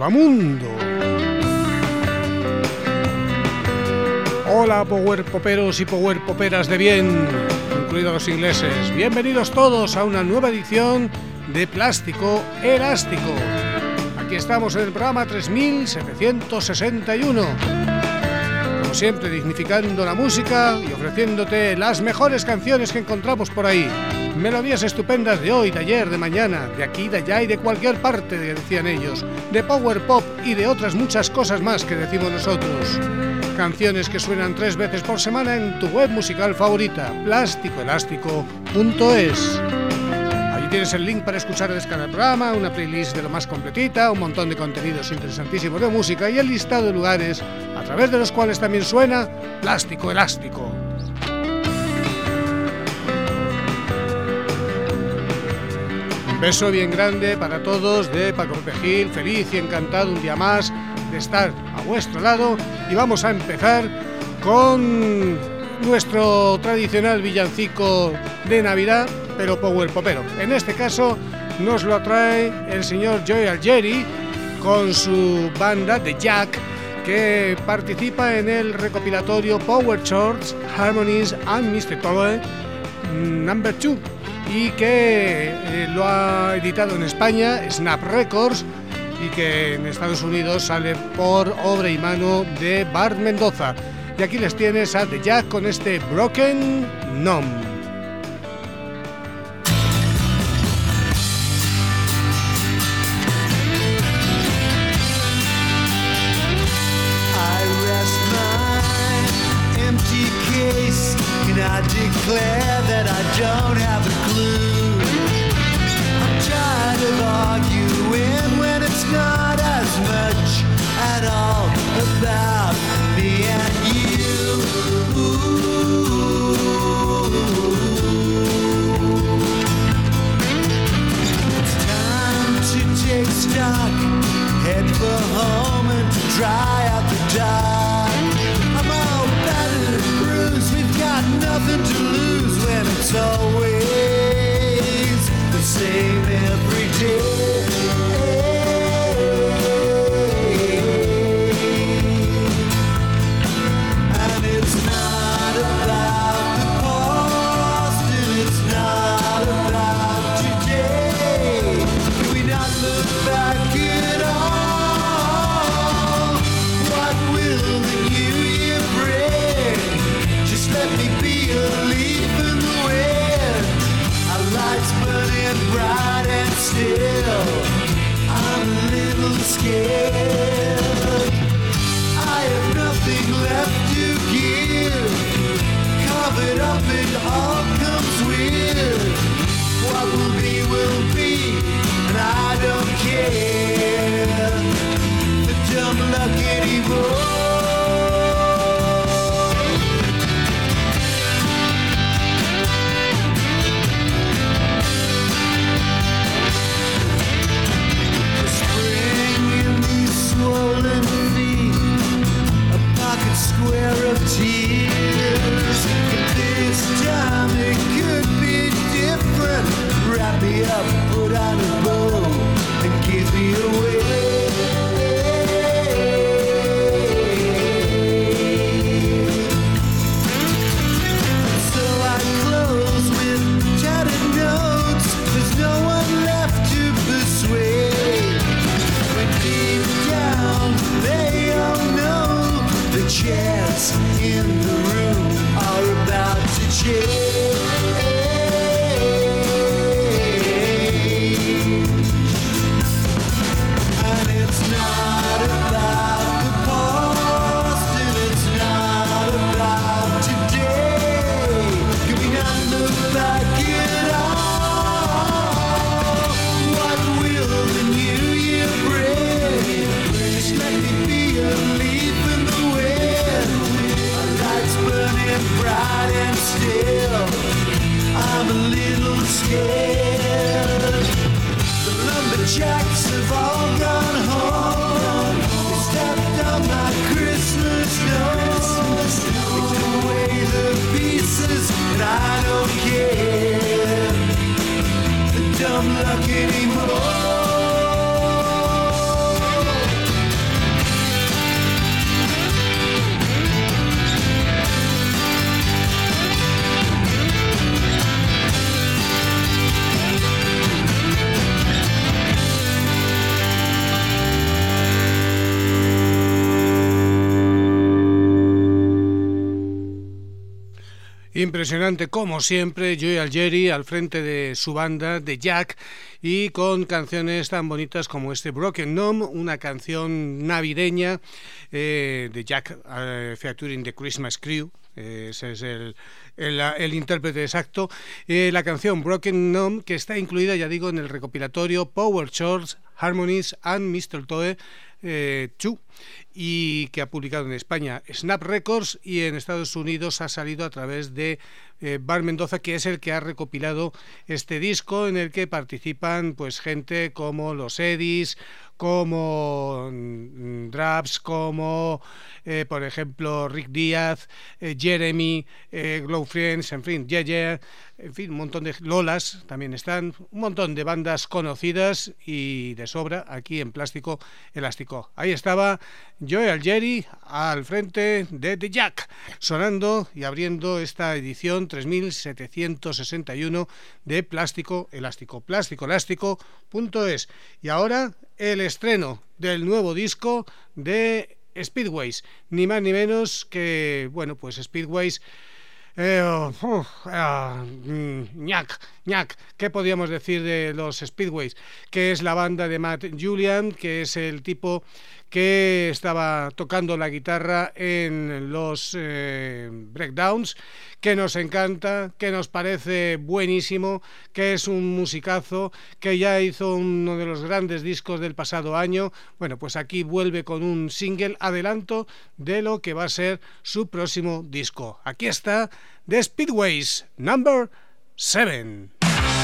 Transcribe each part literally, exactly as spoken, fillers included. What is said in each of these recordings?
el mundo. Hola Power Poperos y Power Poperas de bien, incluidos los ingleses. Bienvenidos todos a una nueva edición de Plástico Elástico. Aquí estamos en el programa tres mil setecientos sesenta y uno. Como siempre, dignificando la música y ofreciéndote las mejores canciones que encontramos por ahí. Melodías estupendas de hoy, de ayer, de mañana, de aquí, de allá y de cualquier parte, que decían ellos. De power pop y de otras muchas cosas más que decimos nosotros. Canciones que suenan tres veces por semana en tu web musical favorita, plástico elástico punto es. Allí tienes el link para escuchar y descargar el programa, una playlist de lo más completita, un montón de contenidos interesantísimos de música y el listado de lugares a través de los cuales también suena Plástico Elástico. Un beso bien grande para todos de Paco Pepe Gil, feliz y encantado un día más de estar a vuestro lado, y vamos a empezar con nuestro tradicional villancico de Navidad, pero power popero. En este caso nos lo trae el señor Joey Algeri con su banda The Jack, que participa en el recopilatorio Power Chords, Harmonies and mister Tolle number two, y que eh, lo ha editado en España Snap Records, y que en Estados Unidos sale por obra y mano de Bart Mendoza. Y aquí les tienes a The Jack con este Broken Numb. I declare that I don't have a clue. I'm tired of arguing when it's not as much at all about me and you. It's time to take stock, head for home and to dry out the dark. I'm all battered and bruised, we've got nothing to lose when it's always the same every day. And it's not about the past, and it's not about today. Can we not look back at all? What will the new year bring? Just let me be a leaf in the wind. Our lights burning bright and still. I'm a little scared. I have nothing left to give. Covered up, it all comes with. What will be, will be, and I don't care. The dumb luck anymore. Swollen feet, a pocket square of tears. But this time it could be different. Wrap me up, put on a bow, and give me away. So I close with tattered notes. There's no one left to persuade. Deep down, they all know the chairs in the room are about to change. And it's not about the past, and it's not about today. Can we not look back at all? What will the new year bring? Just let me be a leaf in the wind. Our lights burning bright and still. I'm a little scared. The lumberjacks have all gone home. They stepped on my Christmas nose. They took away the pieces, and I don't care. The dumb luck anymore. Impresionante como siempre, Joey Algeri al frente de su banda, de Jack, y con canciones tan bonitas como este Broken Gnome, una canción navideña eh, de Jack uh, featuring the Christmas Crew. Ese es el, el, el intérprete exacto. Eh, la canción Broken Gnome, que está incluida, ya digo, en el recopilatorio Power Chords, Harmonies and Mistletoe eh, dos, y que ha publicado en España Snap Records, y en Estados Unidos ha salido a través de eh, Bar Mendoza, que es el que ha recopilado este disco, en el que participan pues gente como los Eddies, como mm, Draps, como eh, por ejemplo Rick Díaz, eh, Jeremy, eh, Glow Friends, en fin, Yeah Yeah, en fin, un montón de Lolas también están, un montón de bandas conocidas y de sobra aquí en Plástico Elástico. Ahí estaba Joey Algeri al frente de The Jack, sonando y abriendo esta edición tres mil setecientos sesenta y uno de Plástico Elástico, plástico elástico punto es. Y ahora el estreno del nuevo disco de Speedways, ni más ni menos que, bueno, pues Speedways, eh, uh, uh, ñac, ñac, ¿qué podríamos decir de los Speedways? Que es la banda de Matt Julian, que es el tipo que estaba tocando la guitarra en los eh, breakdowns, que nos encanta, que nos parece buenísimo, que es un musicazo, que ya hizo uno de los grandes discos del pasado año. Bueno, pues aquí vuelve con un single adelanto de lo que va a ser su próximo disco. Aquí está The Speedways Number seven.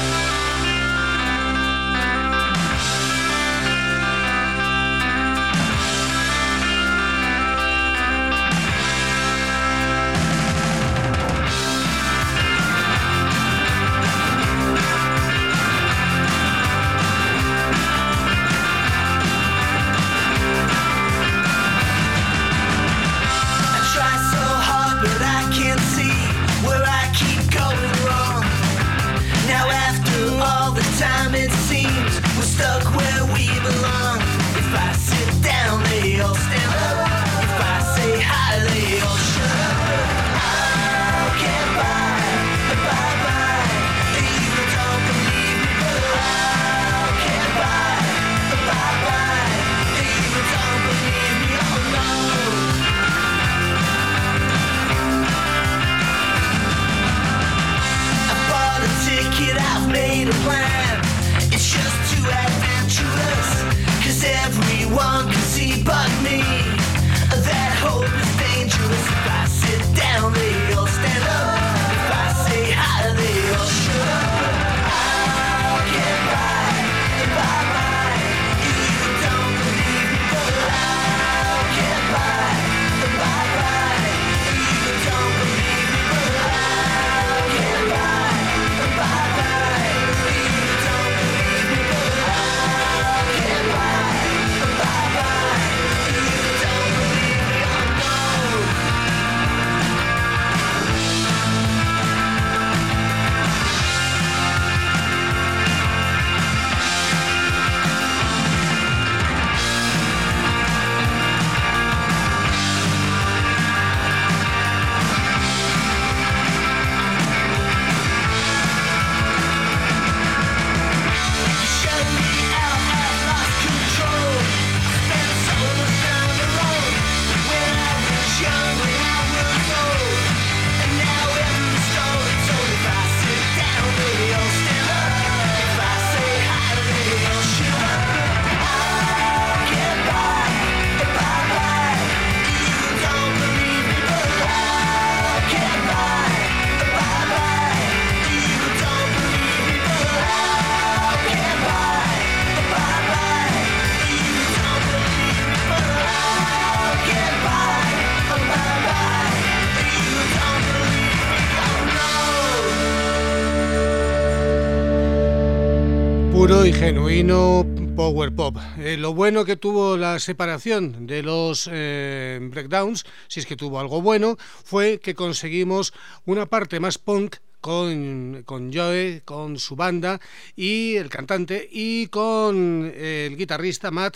Puro y genuino power pop. Eh, lo bueno que tuvo la separación de los eh, breakdowns, si es que tuvo algo bueno, fue que conseguimos una parte más punk con, con Joey, con su banda y el cantante, y con el guitarrista Matt,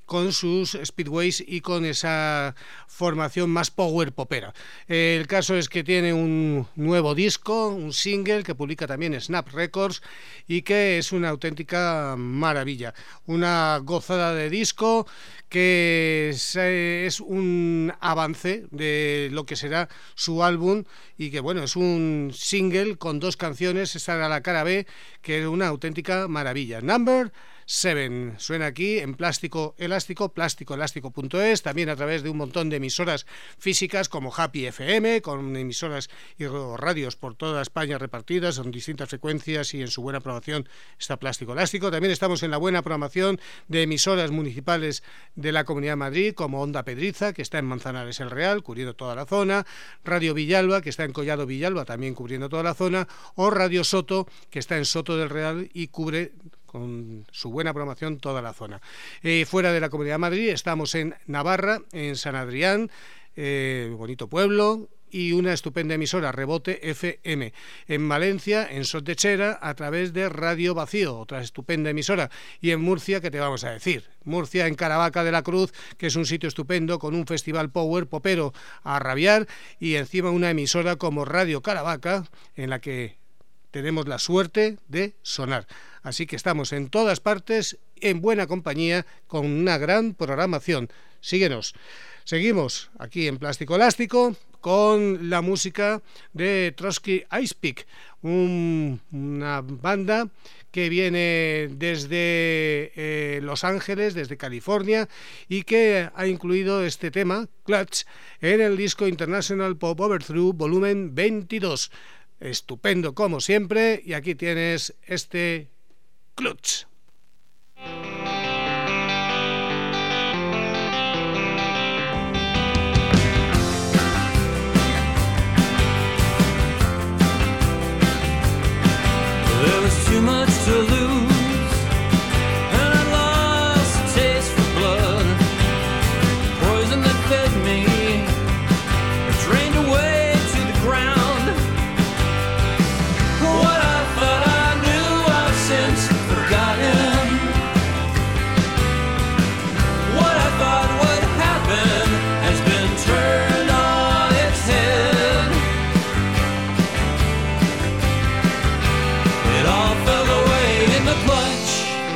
con sus speedways y con esa formación más power popera. El caso es que tiene un nuevo disco, un single que publica también Snap Records y que es una auténtica maravilla, una gozada de disco que es, es un avance de lo que será su álbum y que bueno, es un single con dos canciones, esa era la cara B, que es una auténtica maravilla. Number Seven suena aquí en Plástico Elástico, plástico elástico punto es, también a través de un montón de emisoras físicas como Happy F M, con emisoras y radios por toda España repartidas en distintas frecuencias, y en su buena programación está Plástico Elástico. También estamos en la buena programación de emisoras municipales de la Comunidad de Madrid, como Onda Pedriza, que está en Manzanares el Real, cubriendo toda la zona, Radio Villalba, que está en Collado Villalba, también cubriendo toda la zona, o Radio Soto, que está en Soto del Real y cubre con su buena programación toda la zona. Eh, fuera de la Comunidad de Madrid estamos en Navarra, en San Adrián, eh, bonito pueblo, y una estupenda emisora, Rebote F M. En Valencia, en Sot de Chera, a través de Radio Vacío, otra estupenda emisora. Y en Murcia, ¿qué te vamos a decir? Murcia, en Caravaca de la Cruz, que es un sitio estupendo, con un festival power popero a rabiar, y encima una emisora como Radio Caravaca, en la que tenemos la suerte de sonar. Así que estamos en todas partes, en buena compañía, con una gran programación. Síguenos. Seguimos aquí en Plástico Elástico con la música de Trotsky Icepick, un, una banda que viene desde eh, Los Ángeles, desde California, y que ha incluido este tema, Clutch, en el disco International Pop Overthrow volumen veintidós. Estupendo como siempre, y aquí tienes este Clutch. There was too much to lose, and I lost a taste for blood. Poison that fed me, it drained away to the ground. What I thought I knew, I've since forgotten. What I thought would happen has been turned on its head. It all fell away in the clutch.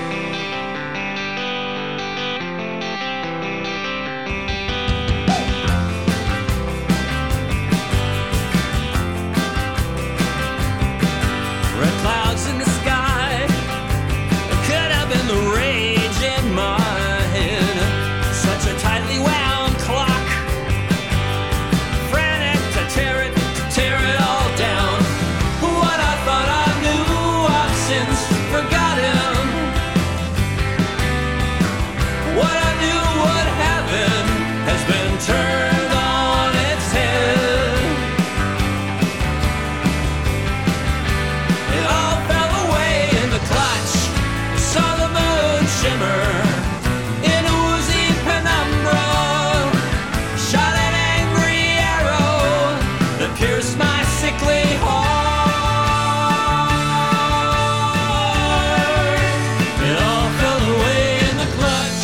Red clouds in the sky, it could have been the rage in my head. Such a tightly wound clock, frantic to tear it, to tear it all down. What I thought I knew, I've since forgotten. What I knew would happen has been turned on its head. It all fell away in the clutch. Saw the moon shimmer in a woozy penumbra. Shot an angry arrow that pierced my sickly heart. It all fell away in the clutch.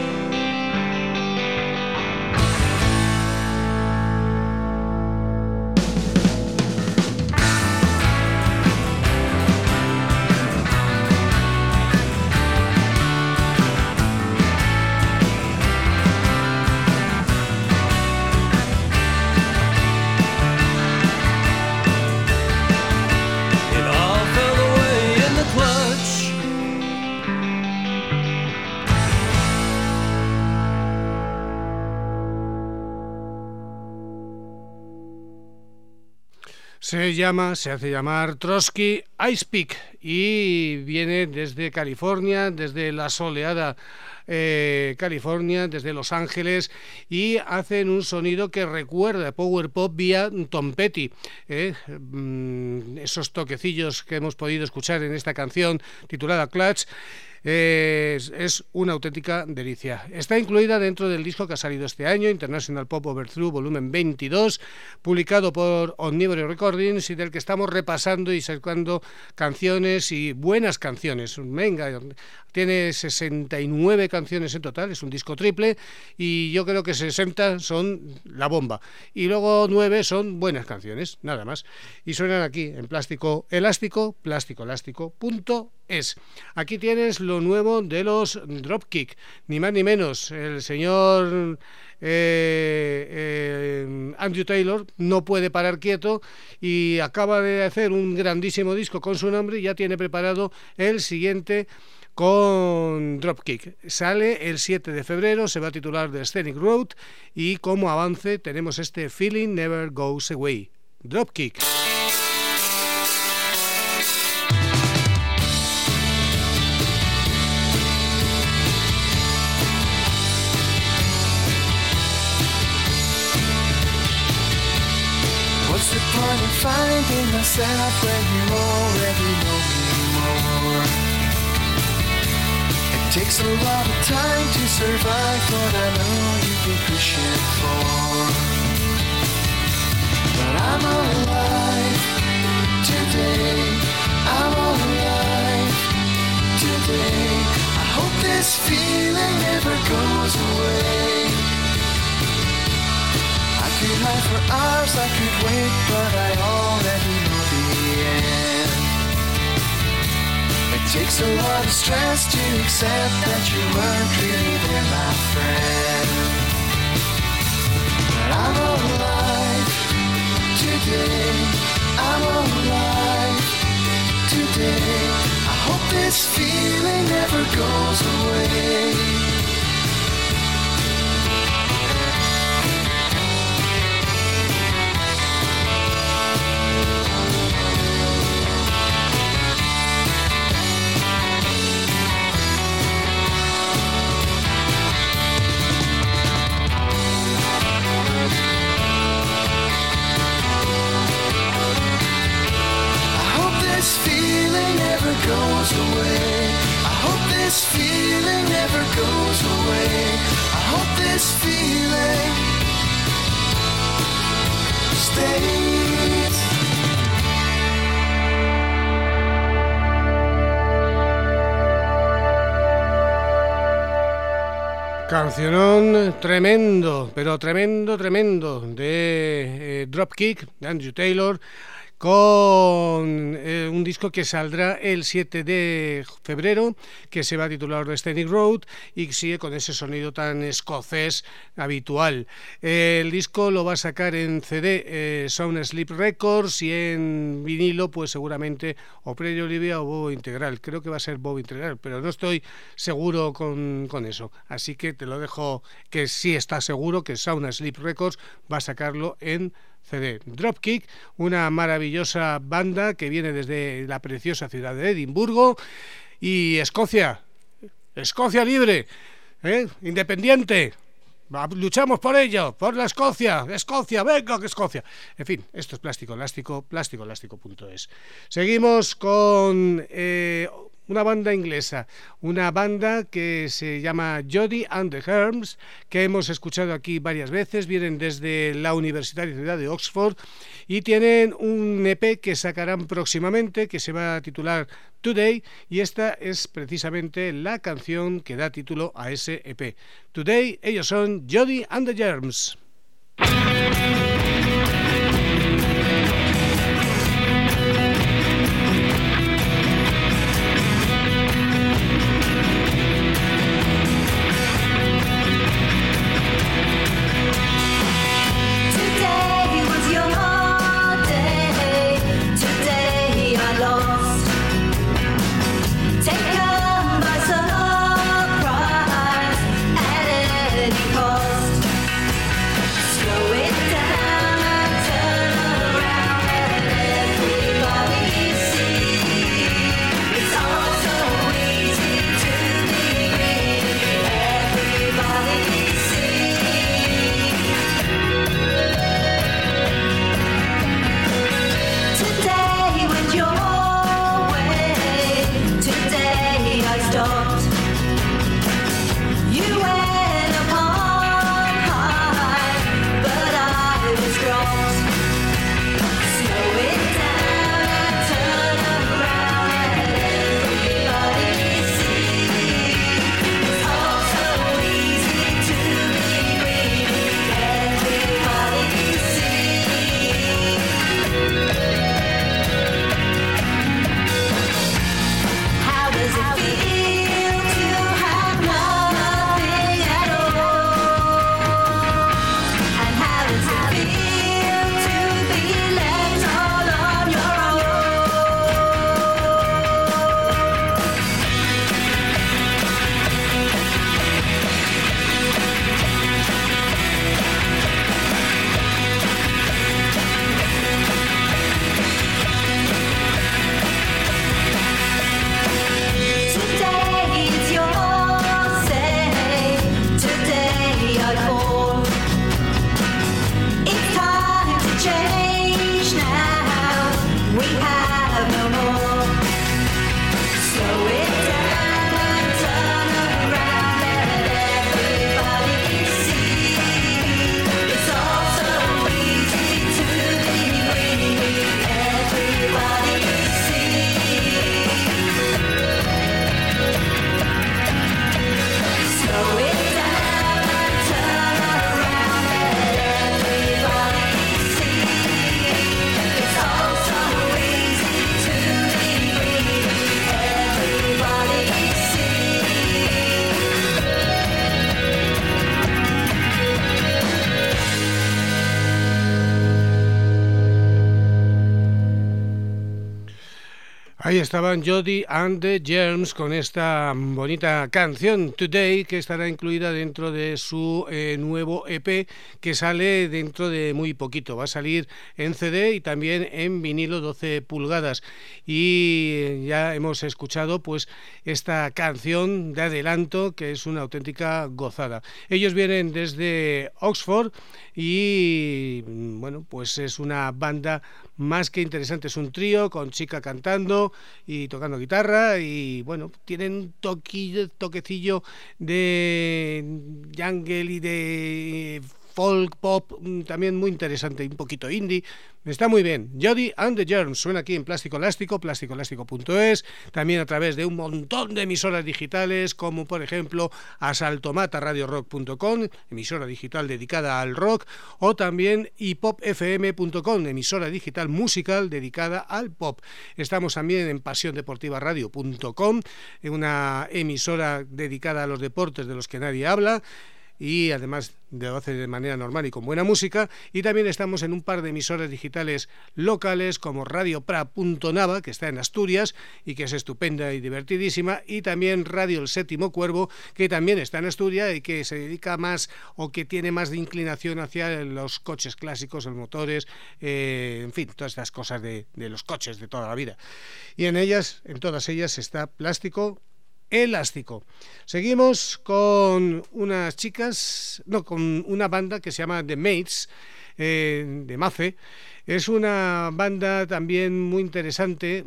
It all fell away in the clutch. Se llama, se hace llamar Trotsky Icepick y viene desde California, desde la soleada eh, California, desde Los Ángeles, y hacen un sonido que recuerda Power Pop vía Tom Petty, eh, mm, esos toquecillos que hemos podido escuchar en esta canción titulada Clutch. Es, es una auténtica delicia. Está incluida dentro del disco que ha salido este año, International Pop Overthrow volumen veintidós, publicado por Omnivory Recordings, y del que estamos repasando y sacando canciones, y buenas canciones. Venga, tiene sesenta y nueve canciones en total, es un disco triple, y yo creo que sesenta son la bomba, y luego nueve son buenas canciones, nada más, y suenan aquí en Plástico Elástico, plástico elástico punto es. Aquí tienes lo nuevo de los Dropkick, ni más ni menos. El señor eh, eh, Andrew Taylor no puede parar quieto y acaba de hacer un grandísimo disco con su nombre y ya tiene preparado el siguiente con Dropkick. Sale el siete de febrero, se va a titular The Scenic Road, y como avance tenemos este Feeling Never Goes Away. Dropkick. What's the point in finding myself when you already know me more? It takes a lot of time to survive what I know you've been pushing for. But I'm alive today, I'm alive today. I hope this feeling never goes away. I could hide for hours, I could wait, but I already know the end. It takes a lot of stress to accept that you weren't really there, my friend. But I'm alive today, I'm alive today. I hope this feeling never goes away. This feeling never goes away. I hope this feeling never goes away. I hope this feeling stays. Cancionón tremendo, pero tremendo, tremendo, de eh, Dropkick, de Andrew Taylor, con eh, un disco que saldrá el siete de febrero, que se va a titular The Scenic Road, y sigue con ese sonido tan escocés habitual. Eh, el disco lo va a sacar en C D eh, Sound Sleep Records, y en vinilo pues seguramente o Previa Olivia o Bobo Integral. Creo que va a ser Bobo Integral, pero no estoy seguro con, con eso, así que te lo dejo que sí está seguro que Sound Sleep Records va a sacarlo en C D. Dropkick, una maravillosa banda que viene desde la preciosa ciudad de Edimburgo, y Escocia, Escocia libre, ¿eh? Independiente. Luchamos por ello, por la Escocia, Escocia, venga que Escocia. En fin, esto es Plástico Elástico, plástico elástico punto es. Seguimos con eh, una banda inglesa, una banda que se llama Jody and the Herms, que hemos escuchado aquí varias veces. Vienen desde la Universitaria Ciudad de Oxford y tienen un E P que sacarán próximamente, que se va a titular Today, y esta es precisamente la canción que da título a ese E P. Today, ellos son Jody and the Germs. Slow it down. Ahí estaban Jody and the Germs con esta bonita canción Today, que estará incluida dentro de su eh, nuevo E P que sale dentro de muy poquito. Va a salir en C D y también en vinilo doce pulgadas. Y ya hemos escuchado pues esta canción de adelanto, que es una auténtica gozada. Ellos vienen desde Oxford y bueno, pues es una banda más que interesante. Es un trío con chica cantando y tocando guitarra, y bueno, tienen un toquillo, toquecillo de jungle y de folk pop también muy interesante, un poquito indie. Está muy bien. Jody and the Germs suena aquí en Plástico Elástico, plástico elástico punto es, también a través de un montón de emisoras digitales, como por ejemplo asaltomata radio rock punto com, emisora digital dedicada al rock, o también hipop f m punto com, emisora digital musical dedicada al pop. Estamos también en pasión deportiva radio punto com, una emisora dedicada a los deportes de los que nadie habla, y además lo hace de manera normal y con buena música. Y también estamos en un par de emisoras digitales locales como Radio Pra punto Nava, que está en Asturias y que es estupenda y divertidísima, y también Radio El Séptimo Cuervo, que también está en Asturias y que se dedica más, o que tiene más de inclinación hacia los coches clásicos, los motores, eh, en fin, todas estas cosas de, de los coches de toda la vida. Y en ellas, en todas ellas está Plástico Elástico. Seguimos con unas chicas, no, con una banda que se llama The Mates, eh, de Mace. Es una banda también muy interesante,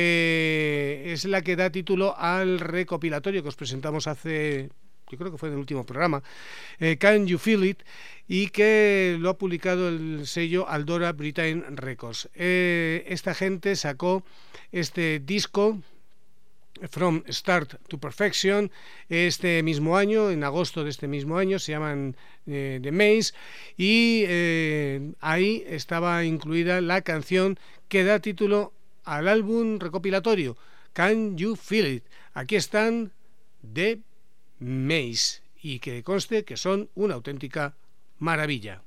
que es la que da título al recopilatorio que os presentamos hace, yo creo que fue en el último programa, eh, Can You Feel It, y que lo ha publicado el sello Aldora Britain Records. Eh, esta gente sacó este disco From Start to Perfection este mismo año, en agosto de este mismo año. Se llaman eh, The Maze, y eh, ahí estaba incluida la canción que da título al álbum recopilatorio, Can You Feel It. Aquí están The Maze, y que conste que son una auténtica maravilla.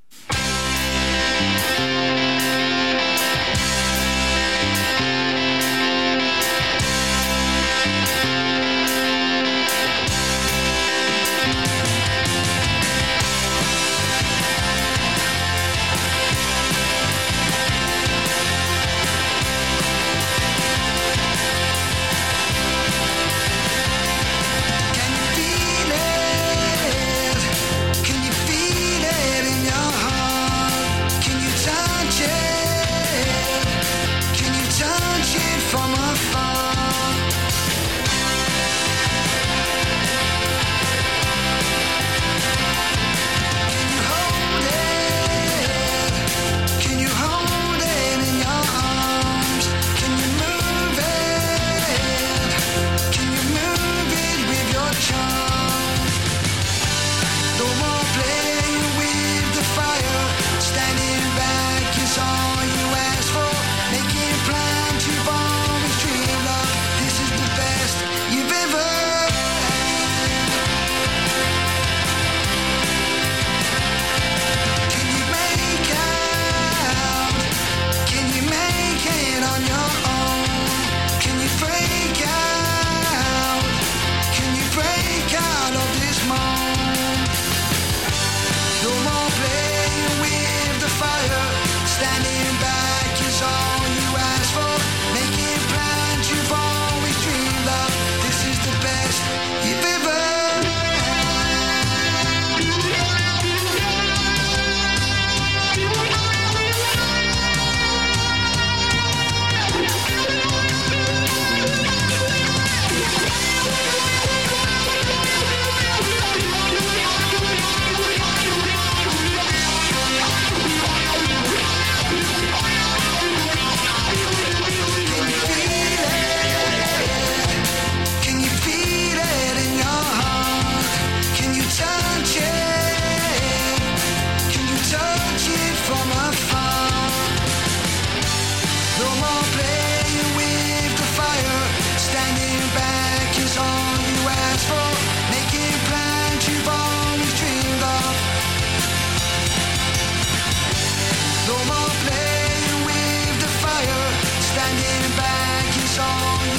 No more playing with the fire, standing back is all you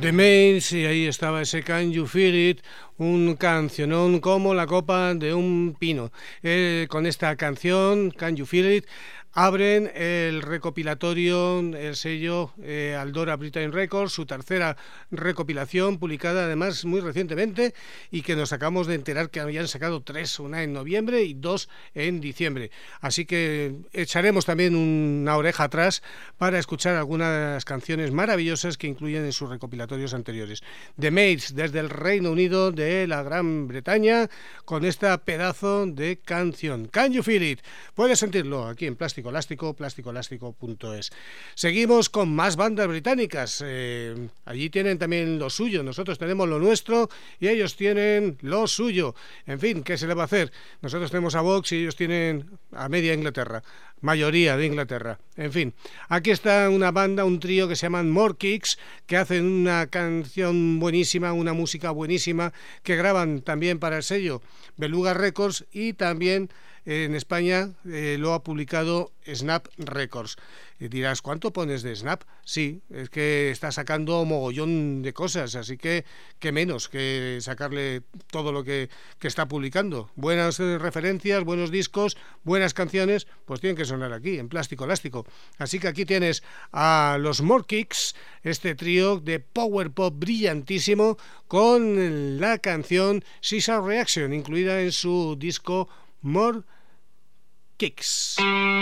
The Mails, y ahí estaba ese Can You Feel It, un cancionón como la copa de un pino. Eh, con esta canción, Can You Feel It, abren el recopilatorio, el sello eh, Aldora Britain Records, su tercera recopilación, publicada además muy recientemente, y que nos acabamos de enterar que habían sacado tres, una en noviembre y dos en diciembre. Así que echaremos también una oreja atrás para escuchar algunas canciones maravillosas que incluyen en sus recopilatorios anteriores. The Mates, desde el Reino Unido de la Gran Bretaña, con esta pedazo de canción. Can You Feel It? Puedes sentirlo aquí en Plástico Elástico, plástico elástico punto es. Seguimos con más bandas británicas. Eh, allí tienen también lo suyo, nosotros tenemos lo nuestro y ellos tienen lo suyo. En fin, ¿qué se le va a hacer? Nosotros tenemos a Vox y ellos tienen a media Inglaterra, mayoría de Inglaterra. En fin, aquí está una banda, un trío que se llaman More Kicks, que hacen una canción buenísima, una música buenísima, que graban también para el sello Beluga Records, y también en España eh, lo ha publicado Snap Records. Y dirás, ¿cuánto pones de Snap? Sí, es que está sacando mogollón de cosas, así que qué menos que sacarle todo lo que, que está publicando. Buenas eh, referencias, buenos discos, buenas canciones, pues tienen que sonar aquí, en Plástico Elástico. Así que aquí tienes a los More Kicks, este trío de power pop brillantísimo, con la canción Caesar Reaction, incluida en su disco More Kicks.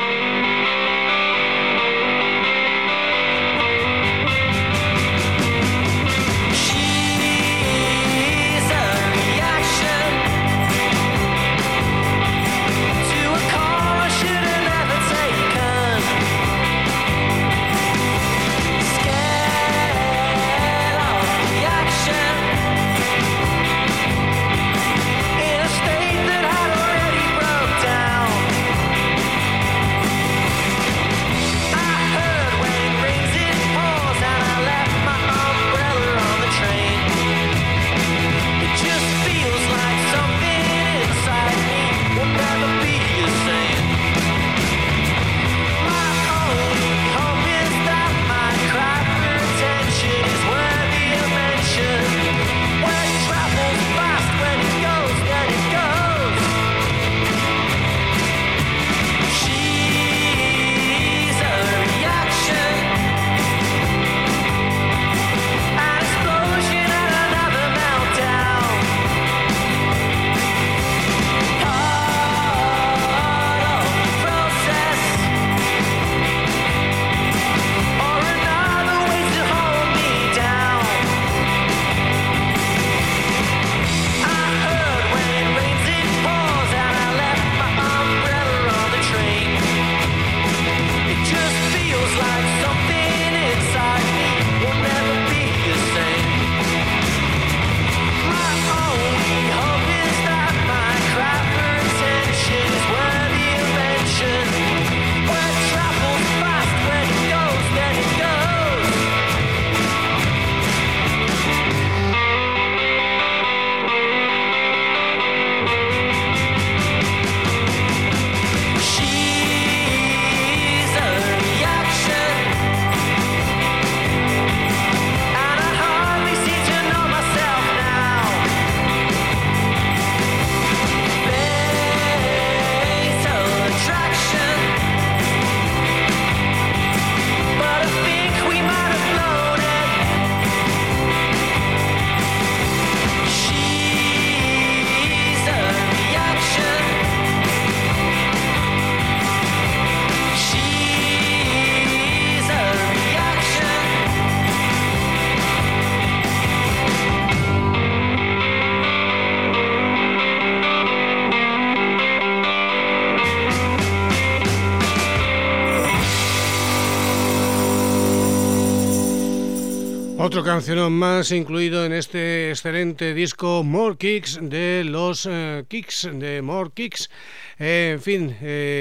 Otro cancionón más incluido en este excelente disco More Kicks de los uh, Kicks, de More Kicks. Eh, en fin,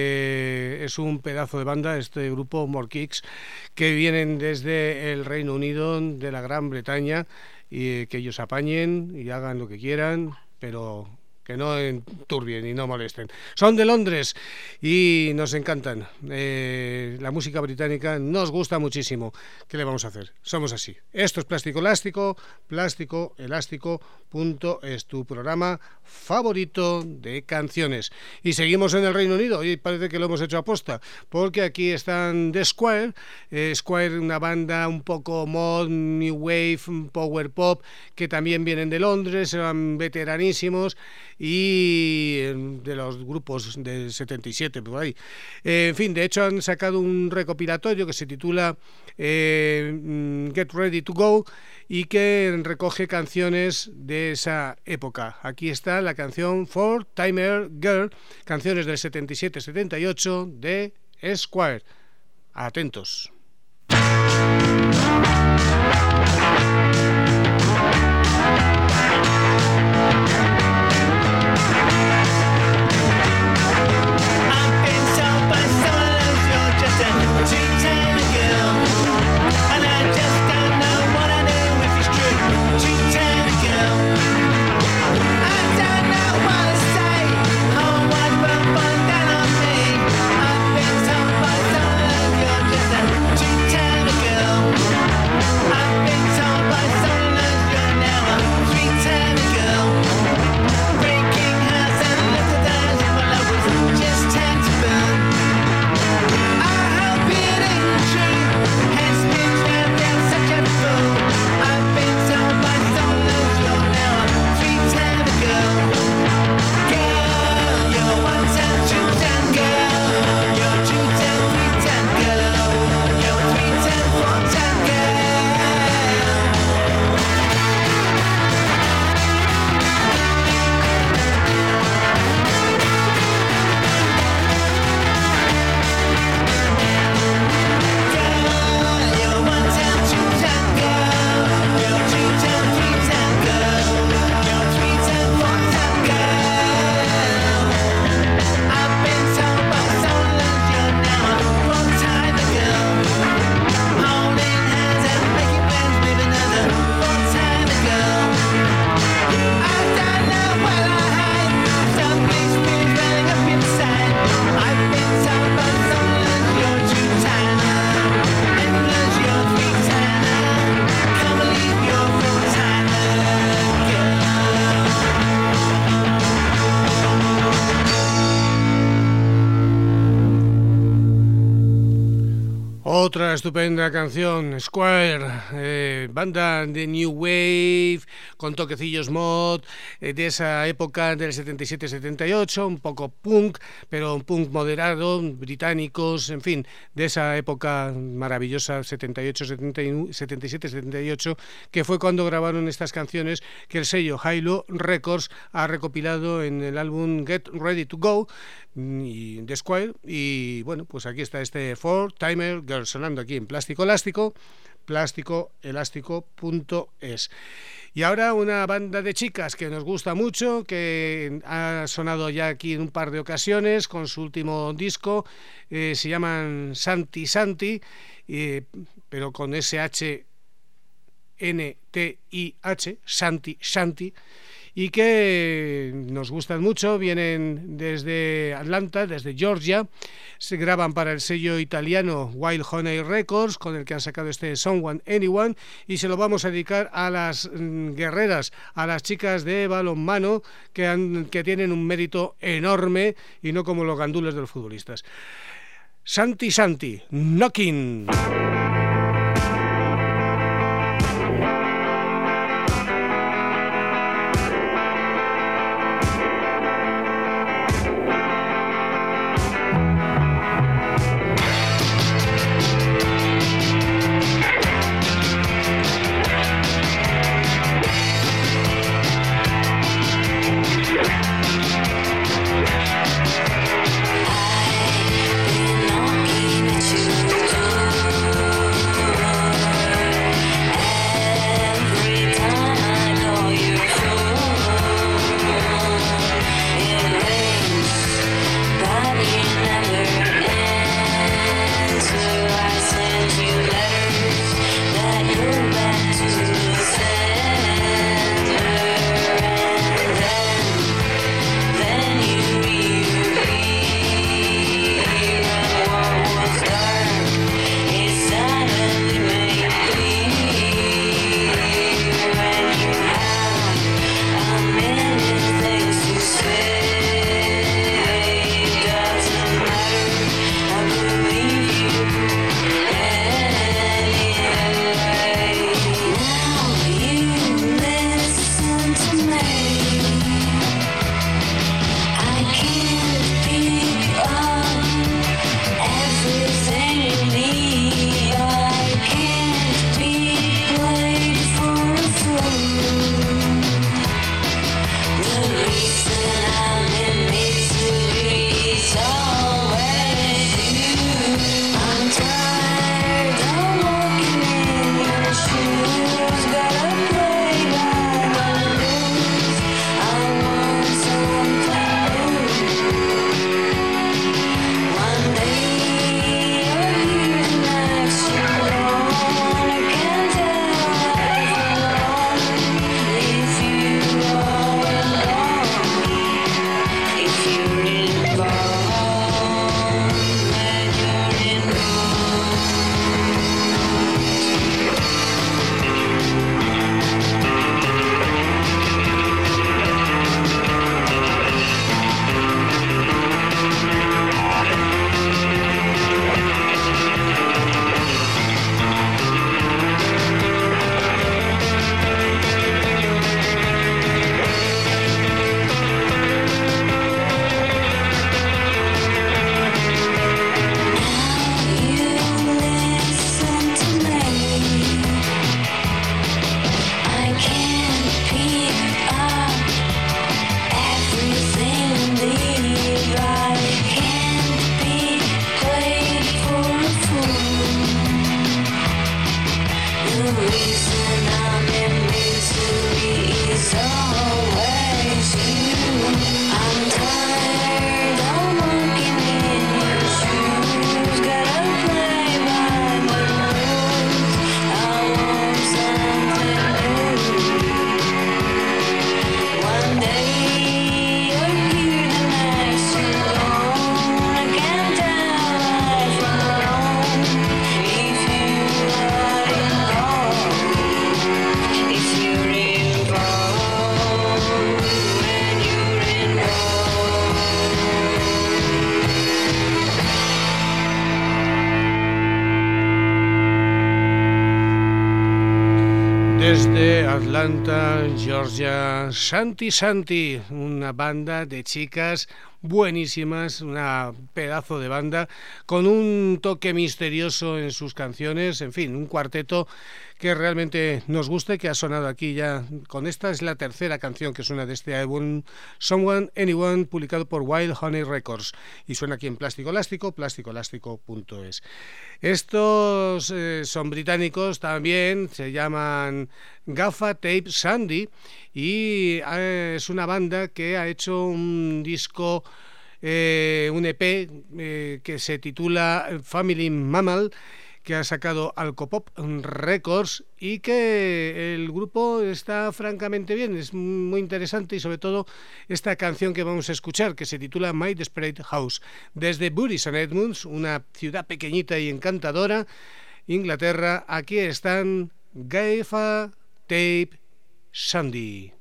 eh, es un pedazo de banda este grupo More Kicks, que vienen desde el Reino Unido, de la Gran Bretaña, y que ellos apañen y hagan lo que quieran, pero que no enturbien y no molesten. Son de Londres y nos encantan. Eh, la música británica nos gusta muchísimo. ¿Qué le vamos a hacer? Somos así. Esto es Plástico Elástico, plástico elástico punto es, tu programa favorito de canciones. Y seguimos en el Reino Unido, y parece que lo hemos hecho aposta, porque aquí están The Squire. Eh, Squire, una banda un poco mod, new wave, power pop, que también vienen de Londres, son veteranísimos, y de los grupos del setenta y siete, por ahí. Eh, en fin, de hecho han sacado un recopilatorio que se titula eh, Get Ready to Go, y que recoge canciones de esa época. Aquí está la canción Four Timer Girl, canciones del setenta y siete setenta y ocho de Squire. Atentos. Otra estupenda canción, Squire, eh, banda de New Wave, con toquecillos mod, eh, de esa época del setenta y siete setenta y ocho, un poco punk, pero un punk moderado, británicos, en fin, de esa época maravillosa, setenta y ocho, setenta y siete, setenta y ocho, que fue cuando grabaron estas canciones que el sello Hi-Lo Records ha recopilado en el álbum Get Ready to Go, y de Squire. Y bueno, pues aquí está este Four Timer Girl sonando aquí en Plástico Elástico, plástico elástico punto es. Y ahora una banda de chicas que nos gusta mucho, que ha sonado ya aquí en un par de ocasiones con su último disco, eh, se llaman Santi Santi, eh, pero con S H N T I H, Santi Santi, y que nos gustan mucho, vienen desde Atlanta, desde Georgia, se graban para el sello italiano Wild Honey Records, con el que han sacado este Someone Anyone, y se lo vamos a dedicar a las mm, guerreras, a las chicas de balonmano, que, han, que tienen un mérito enorme, y no como los gandules de los futbolistas. Santi Santi, Knocking. Knocking at your door. Desde Atlanta, Georgia, Shanty Shanty, una banda de chicas buenísimas, una pedazo de banda con un toque misterioso en sus canciones, en fin, un cuarteto que realmente nos gusta y que ha sonado aquí ya. Con esta es la tercera canción que suena de este álbum Someone Anyone, publicado por Wild Honey Records, y suena aquí en Plástico Elástico, plástico elástico punto es. Estos eh, son británicos también, se llaman Gaffa Tape Sandy, y eh, es una banda que ha hecho un disco, eh, un E P eh, que se titula Family Mammal, que ha sacado Alcopop Records, y que el grupo está francamente bien, es muy interesante, y sobre todo esta canción que vamos a escuchar, que se titula My Desperate House, desde Bury Saint Edmunds, una ciudad pequeñita y encantadora, Inglaterra. Aquí están Gaffa Tape Sandy.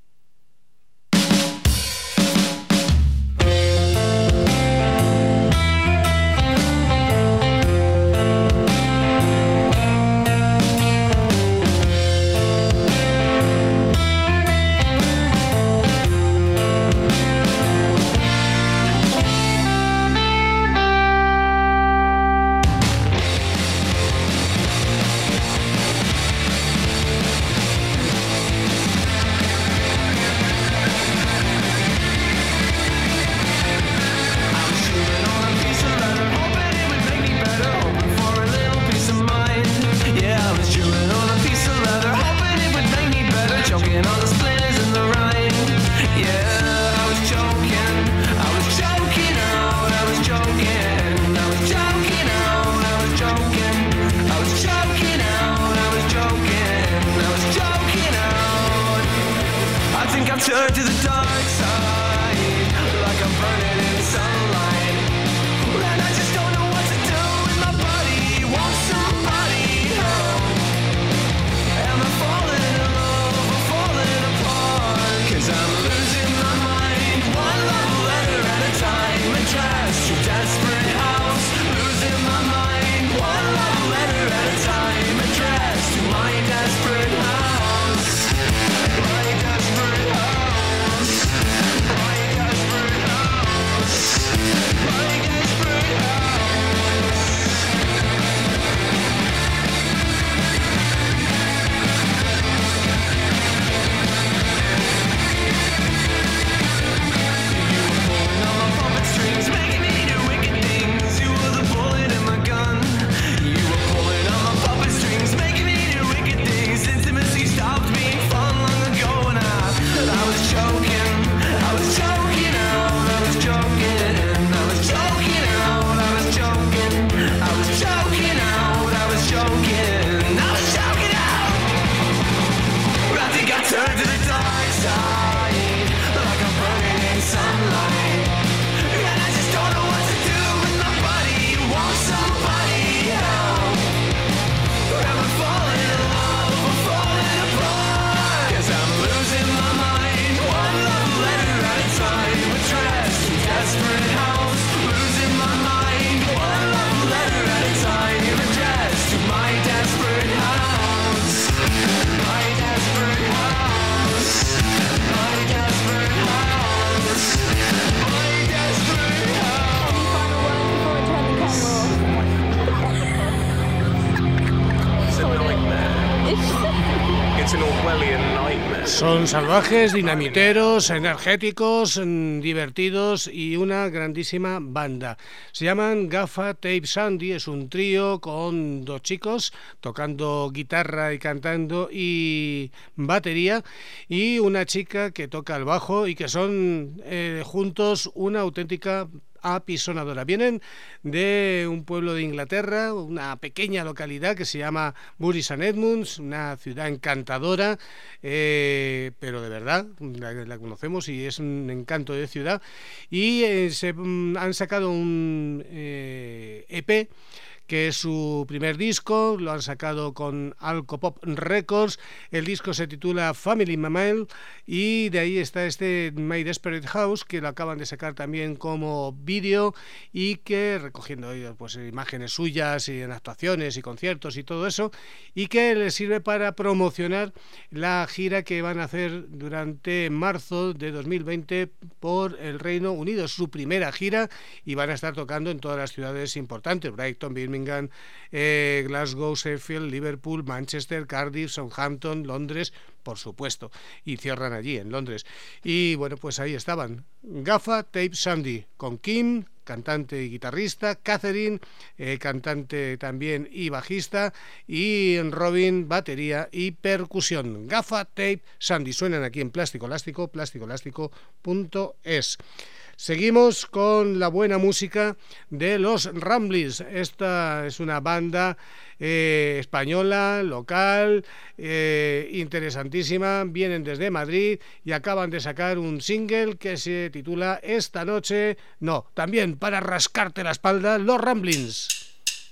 Turn to the dark side, like I'm burning in sunlight. And I just don't know what to do with my body. Want somebody help? Am I falling in love or falling apart? Cause I'm losing my mind, one love letter at a time. Addressed to desperate house. Losing my mind, one love letter at a time. Addressed to my desperate house. My desperate house. Son salvajes, dinamiteros, energéticos, divertidos y una grandísima banda. Se llaman Gaffa Tape Sandy, es un trío con dos chicos tocando guitarra y cantando y batería, y una chica que toca el bajo, y que son eh, juntos una auténtica apisonadora. Vienen de un pueblo de Inglaterra, una pequeña localidad que se llama Bury Saint Edmunds, una ciudad encantadora, eh, pero de verdad, la, la conocemos y es un encanto de ciudad, y eh, se, mm, han sacado un eh, E P que es su primer disco, lo han sacado con Alcopop Records, el disco se titula Family Mammal y de ahí está este My Desperate House, que lo acaban de sacar también como vídeo y que recogiendo pues imágenes suyas y en actuaciones y conciertos y todo eso, y que les sirve para promocionar la gira que van a hacer durante marzo de dos mil veinte por el Reino Unido. Es su primera gira y van a estar tocando en todas las ciudades importantes: Brighton, Birmingham, eh, Glasgow, Sheffield, Liverpool, Manchester, Cardiff, Southampton, Londres, por supuesto, y cierran allí en Londres. Y bueno, pues ahí estaban Gaffa Tape Sandy con Kim, cantante y guitarrista, Catherine, eh, cantante también y bajista, y Robin, batería y percusión. Gaffa Tape Sandy suenan aquí en Plástico Elástico, plástico elástico punto es. Seguimos con la buena música de los Ramblings. Esta es una banda eh, española, local, eh, interesantísima. Vienen desde Madrid y acaban de sacar un single que se titula Esta noche, no, también para rascarte la espalda, los Ramblings.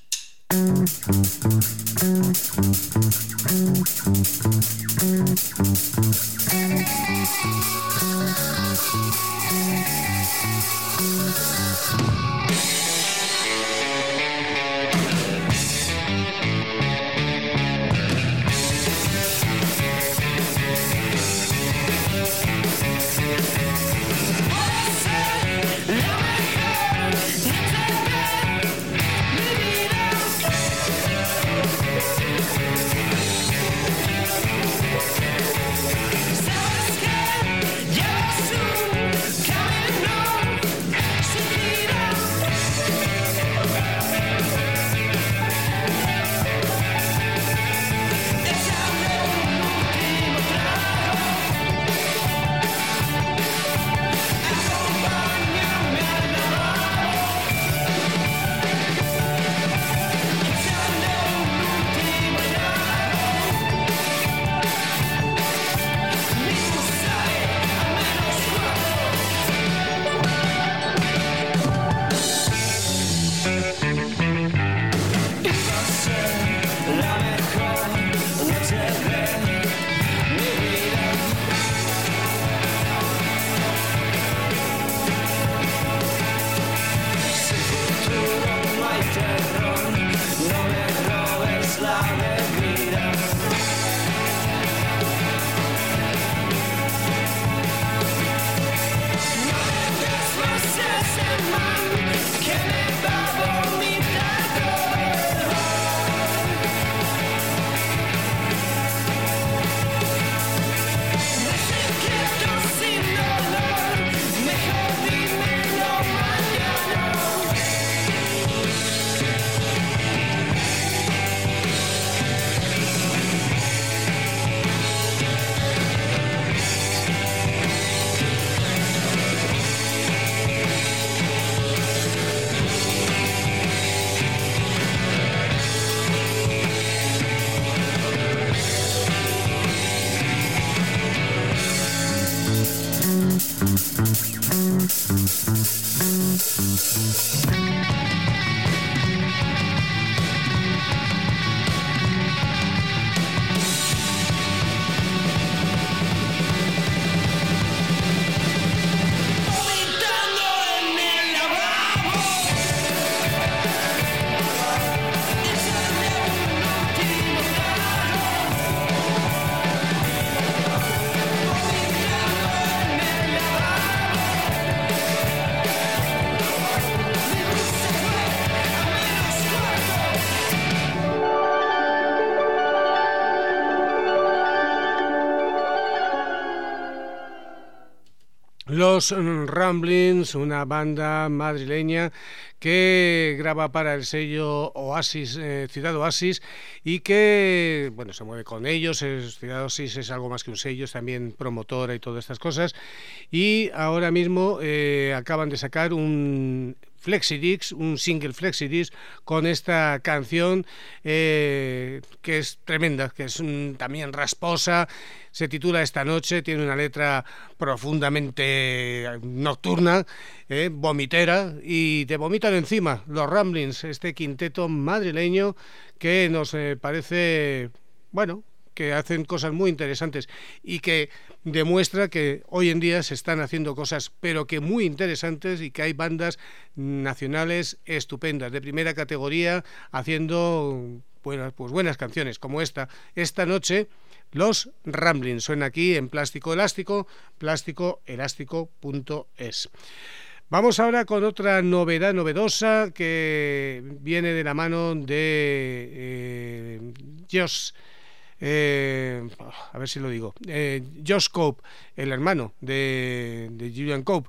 Los Ramblings, una banda madrileña que graba para el sello Oasis, eh, Ciudad Oasis, y que bueno, se mueve con ellos. Es, Ciudad Oasis es algo más que un sello, es también promotora y todas estas cosas, y ahora mismo eh, acaban de sacar un flexidisc, un single flexidisc con esta canción eh, que es tremenda, que es un, también rasposa. Se titula Esta noche, tiene una letra profundamente nocturna, eh, vomitera, y te vomitan encima los Ramblings, este quinteto madrileño que nos eh, parece, bueno, que hacen cosas muy interesantes y que demuestra que hoy en día se están haciendo cosas pero que muy interesantes, y que hay bandas nacionales estupendas de primera categoría haciendo buenas, pues buenas canciones como esta. Esta noche los Ramblings suena aquí en Plástico Elástico, plástico elástico punto es. Vamos ahora con otra novedad novedosa que viene de la mano de eh, Josh Eh, a ver si lo digo, eh, Josh Cope, el hermano de, de Julian Cope.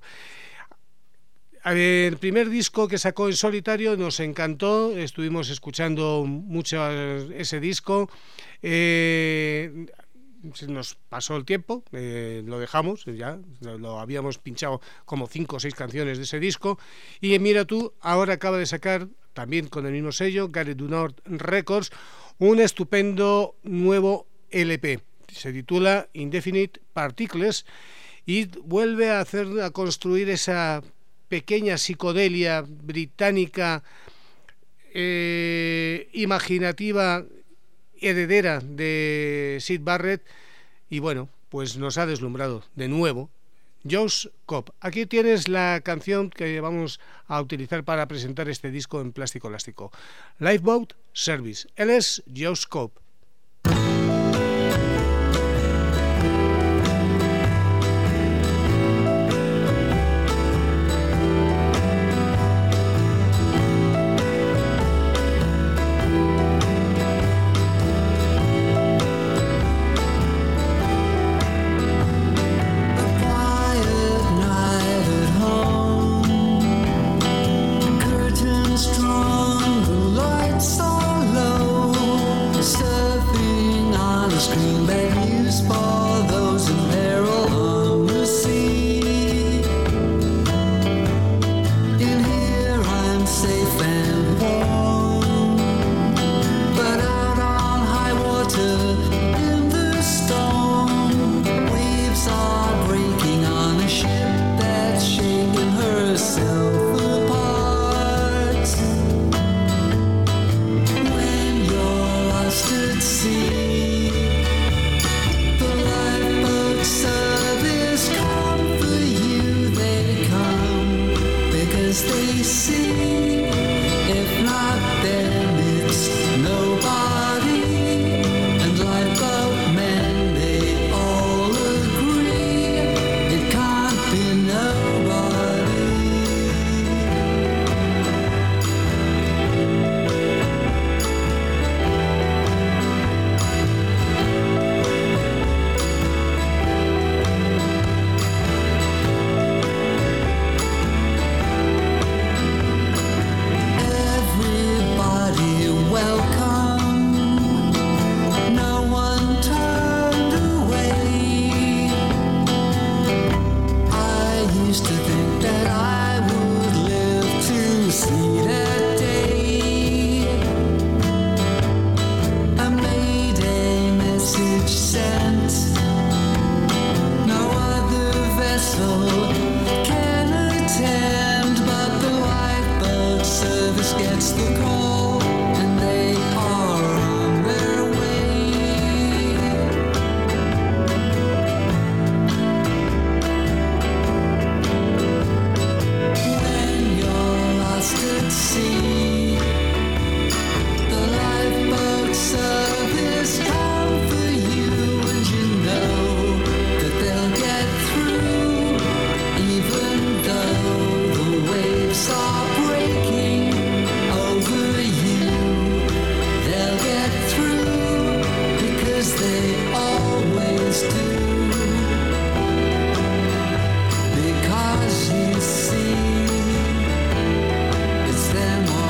El primer disco que sacó en solitario nos encantó, estuvimos escuchando mucho ese disco, eh, nos pasó el tiempo, eh, lo dejamos, ya lo, lo habíamos pinchado como cinco o seis canciones de ese disco, y mira tú, ahora acaba de sacar, también con el mismo sello, Gary Du Nord Records, un estupendo nuevo L P. Se titula Indefinite Particles y vuelve a hacer, a construir esa pequeña psicodelia británica eh, imaginativa, heredera de Syd Barrett, y bueno, pues nos ha deslumbrado de nuevo Josh Cope. Aquí tienes la canción que vamos a utilizar para presentar este disco en Plástico Elástico, Lifeboat Service. Él es Josh Cope. Them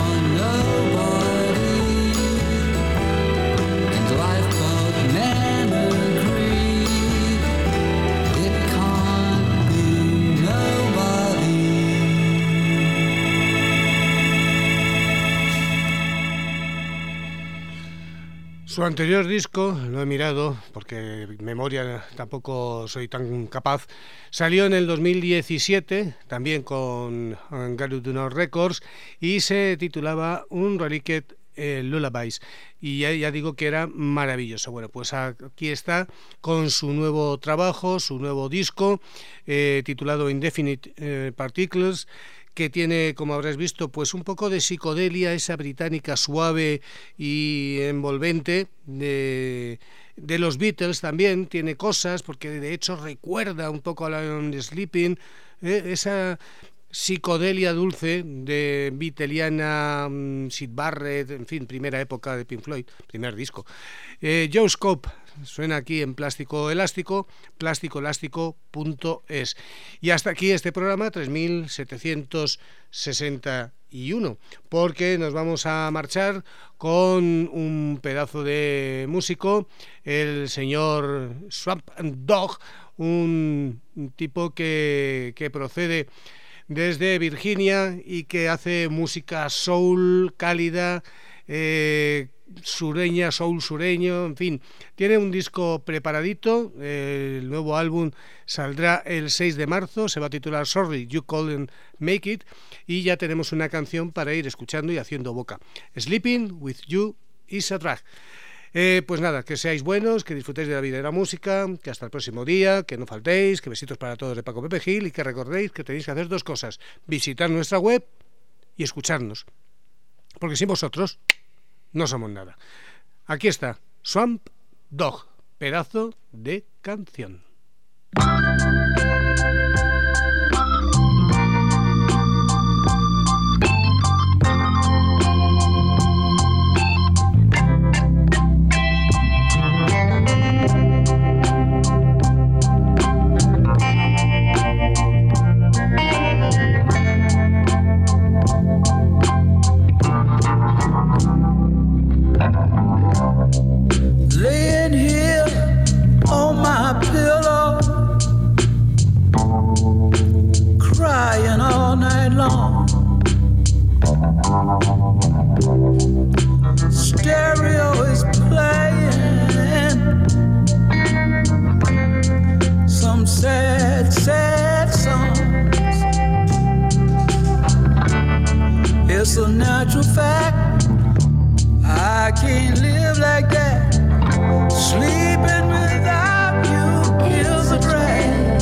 Su anterior disco, lo he mirado porque memoria tampoco soy tan capaz, salió en el dos mil diecisiete, también con Garudino Records, y se titulaba Un Reliqued eh, Lullabies, y ya, ya digo que era maravilloso. Bueno, pues aquí está con su nuevo trabajo, su nuevo disco, eh, titulado Indefinite eh, Particles, que tiene, como habrás visto, pues un poco de psicodelia, esa británica suave y envolvente de, de los Beatles. También tiene cosas, porque de hecho recuerda un poco a la Sleeping, eh, esa psicodelia dulce de Beatleiana, um, Syd Barrett, en fin, primera época de Pink Floyd, primer disco. Eh, Joe Scope suena aquí en Plástico Elástico, plástico elástico punto es. Y hasta aquí este programa tres mil setecientos sesenta y uno, porque nos vamos a marchar con un pedazo de músico, el señor Swamp Dogg, un tipo que, que procede desde Virginia y que hace música soul cálida, eh, sureña, soul sureño, en fin, tiene un disco preparadito. Eh, el nuevo álbum saldrá el seis de marzo, se va a titular Sorry You Couldn't Make It, y ya tenemos una canción para ir escuchando y haciendo boca. Sleeping With You Is a Drag. Eh, pues nada, que seáis buenos, que disfrutéis de la vida y de la música, que hasta el próximo día, que no faltéis, que besitos para todos de Paco Pepe Gil, y que recordéis que tenéis que hacer dos cosas: visitar nuestra web y escucharnos, porque sin vosotros no somos nada. Aquí está Swamp Dogg, pedazo de canción. Laying here on my pillow, crying all night long. Stereo is playing some sad, sad songs. It's a natural fact, I can't live like that. Sleeping without you is a drag.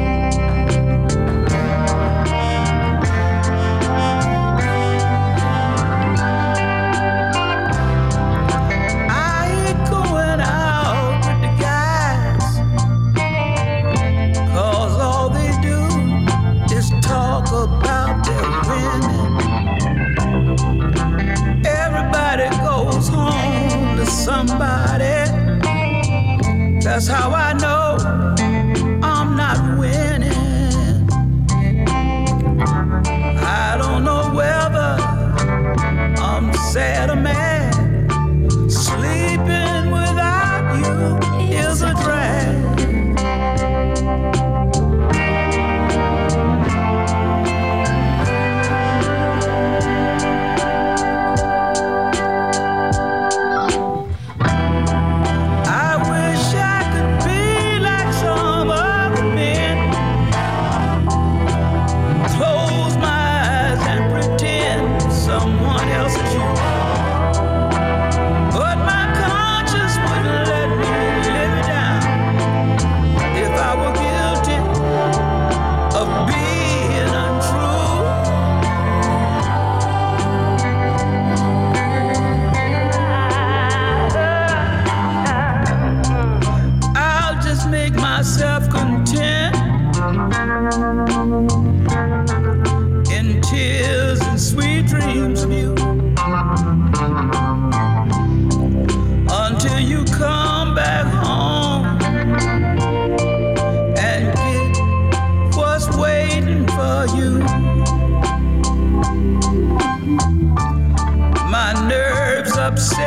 I ain't going out with the guys, 'cause all they do is talk about their women. Everybody goes home to somebody. That's how I know I'm not winning. I don't know whether I'm sad or mad. Sleeping without you is a drag. Upset.